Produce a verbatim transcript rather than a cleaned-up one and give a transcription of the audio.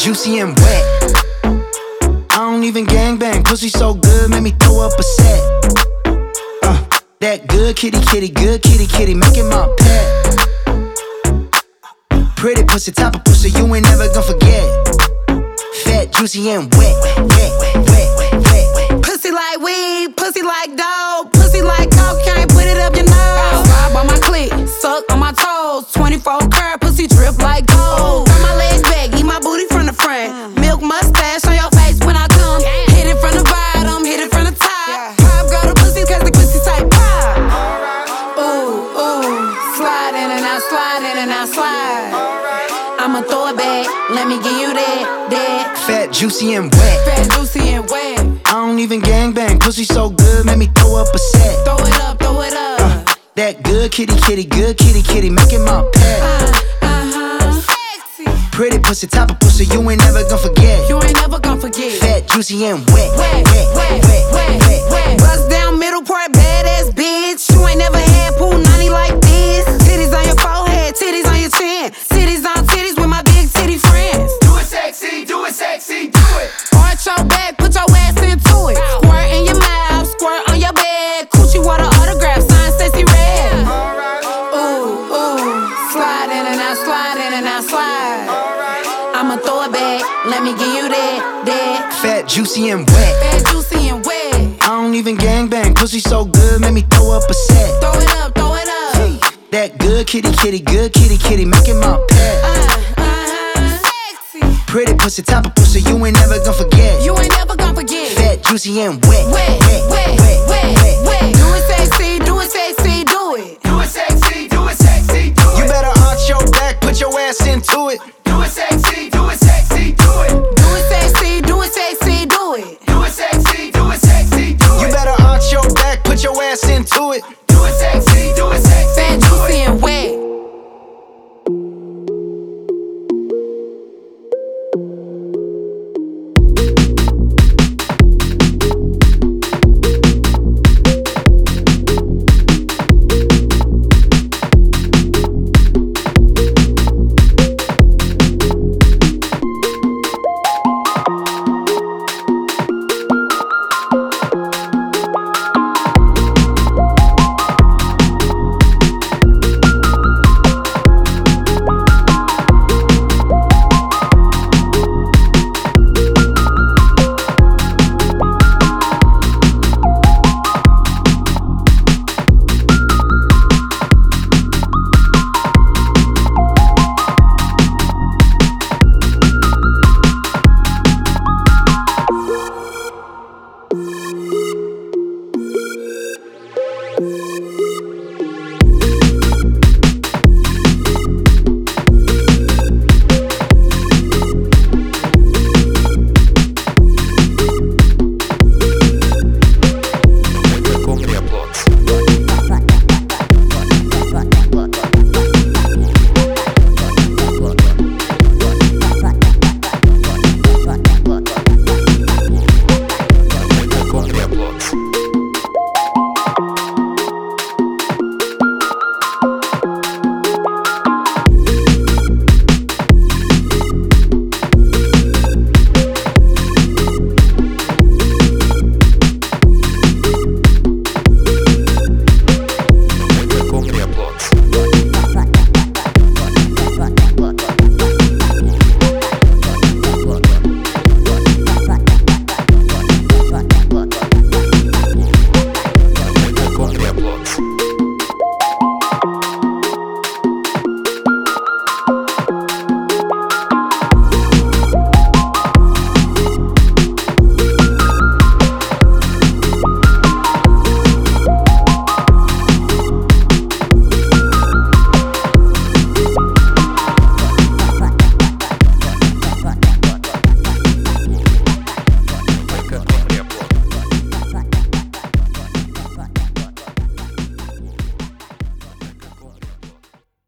juicy and wet. I don't even gangbang, pussy so good, make me throw up a set. Uh, that good kitty, kitty, good kitty, kitty, make it my pet. Pretty pussy, top of pussy, you ain't never gonna forget. Fat, juicy and wet, wet, wet, wet, wet. Pussy like weed, pussy like dog, pussy like cocaine, put it up your nose. Ride by my clit, suck on my toes, twenty-four karat pussy drip like gold. Turn my legs back, eat my booty from the front. Milk mustache on your face when I come. Hit it from the bottom, hit it from the top. Pop girl the pussy cause the pussy type pop. Ooh, ooh, slide in and out, slide in and out, slide. I'ma throw it back, let me give you that, that. Fat, juicy and wet. Fat, juicy and wet. I don't even gangbang, pussy so good, make me throw up a set. Throw it up, throw it up. Uh, that good kitty, kitty, good kitty, kitty, make it my pet. Uh, uh-huh. Sexy. Pretty pussy, top of pussy, you ain't never gonna forget. You ain't never gonna forget. Fat, juicy and wet, Wet, wet, wet, wet, wet, wet, wet. Bust down middle part, badass bitch. You ain't never had pool nanny like this. Titties on your forehead, titties on your chin. Titties on titties with my big titty friends. Do it sexy, do it sexy, do it. Arch your back, put your ass into it. Squirt in your mouth, squirt on your bed. Coochie water autograph, sign sexy red. Ooh, ooh, slide in and out, slide in and out, slide. I'ma throw it back, let me give you that, that. Fat, juicy and wet. Fat, juicy and wet. I don't even gangbang, pussy so good, make me throw up a set. Throw it up, throw it up. That good kitty, kitty, good kitty, kitty, make it my pet. Uh, uh-huh. Sexy. Pretty pussy, top of pussy, you ain't never gonna forget. You ain't never gonna forget. Fat, juicy and wet, Wet, wet, wet, wet,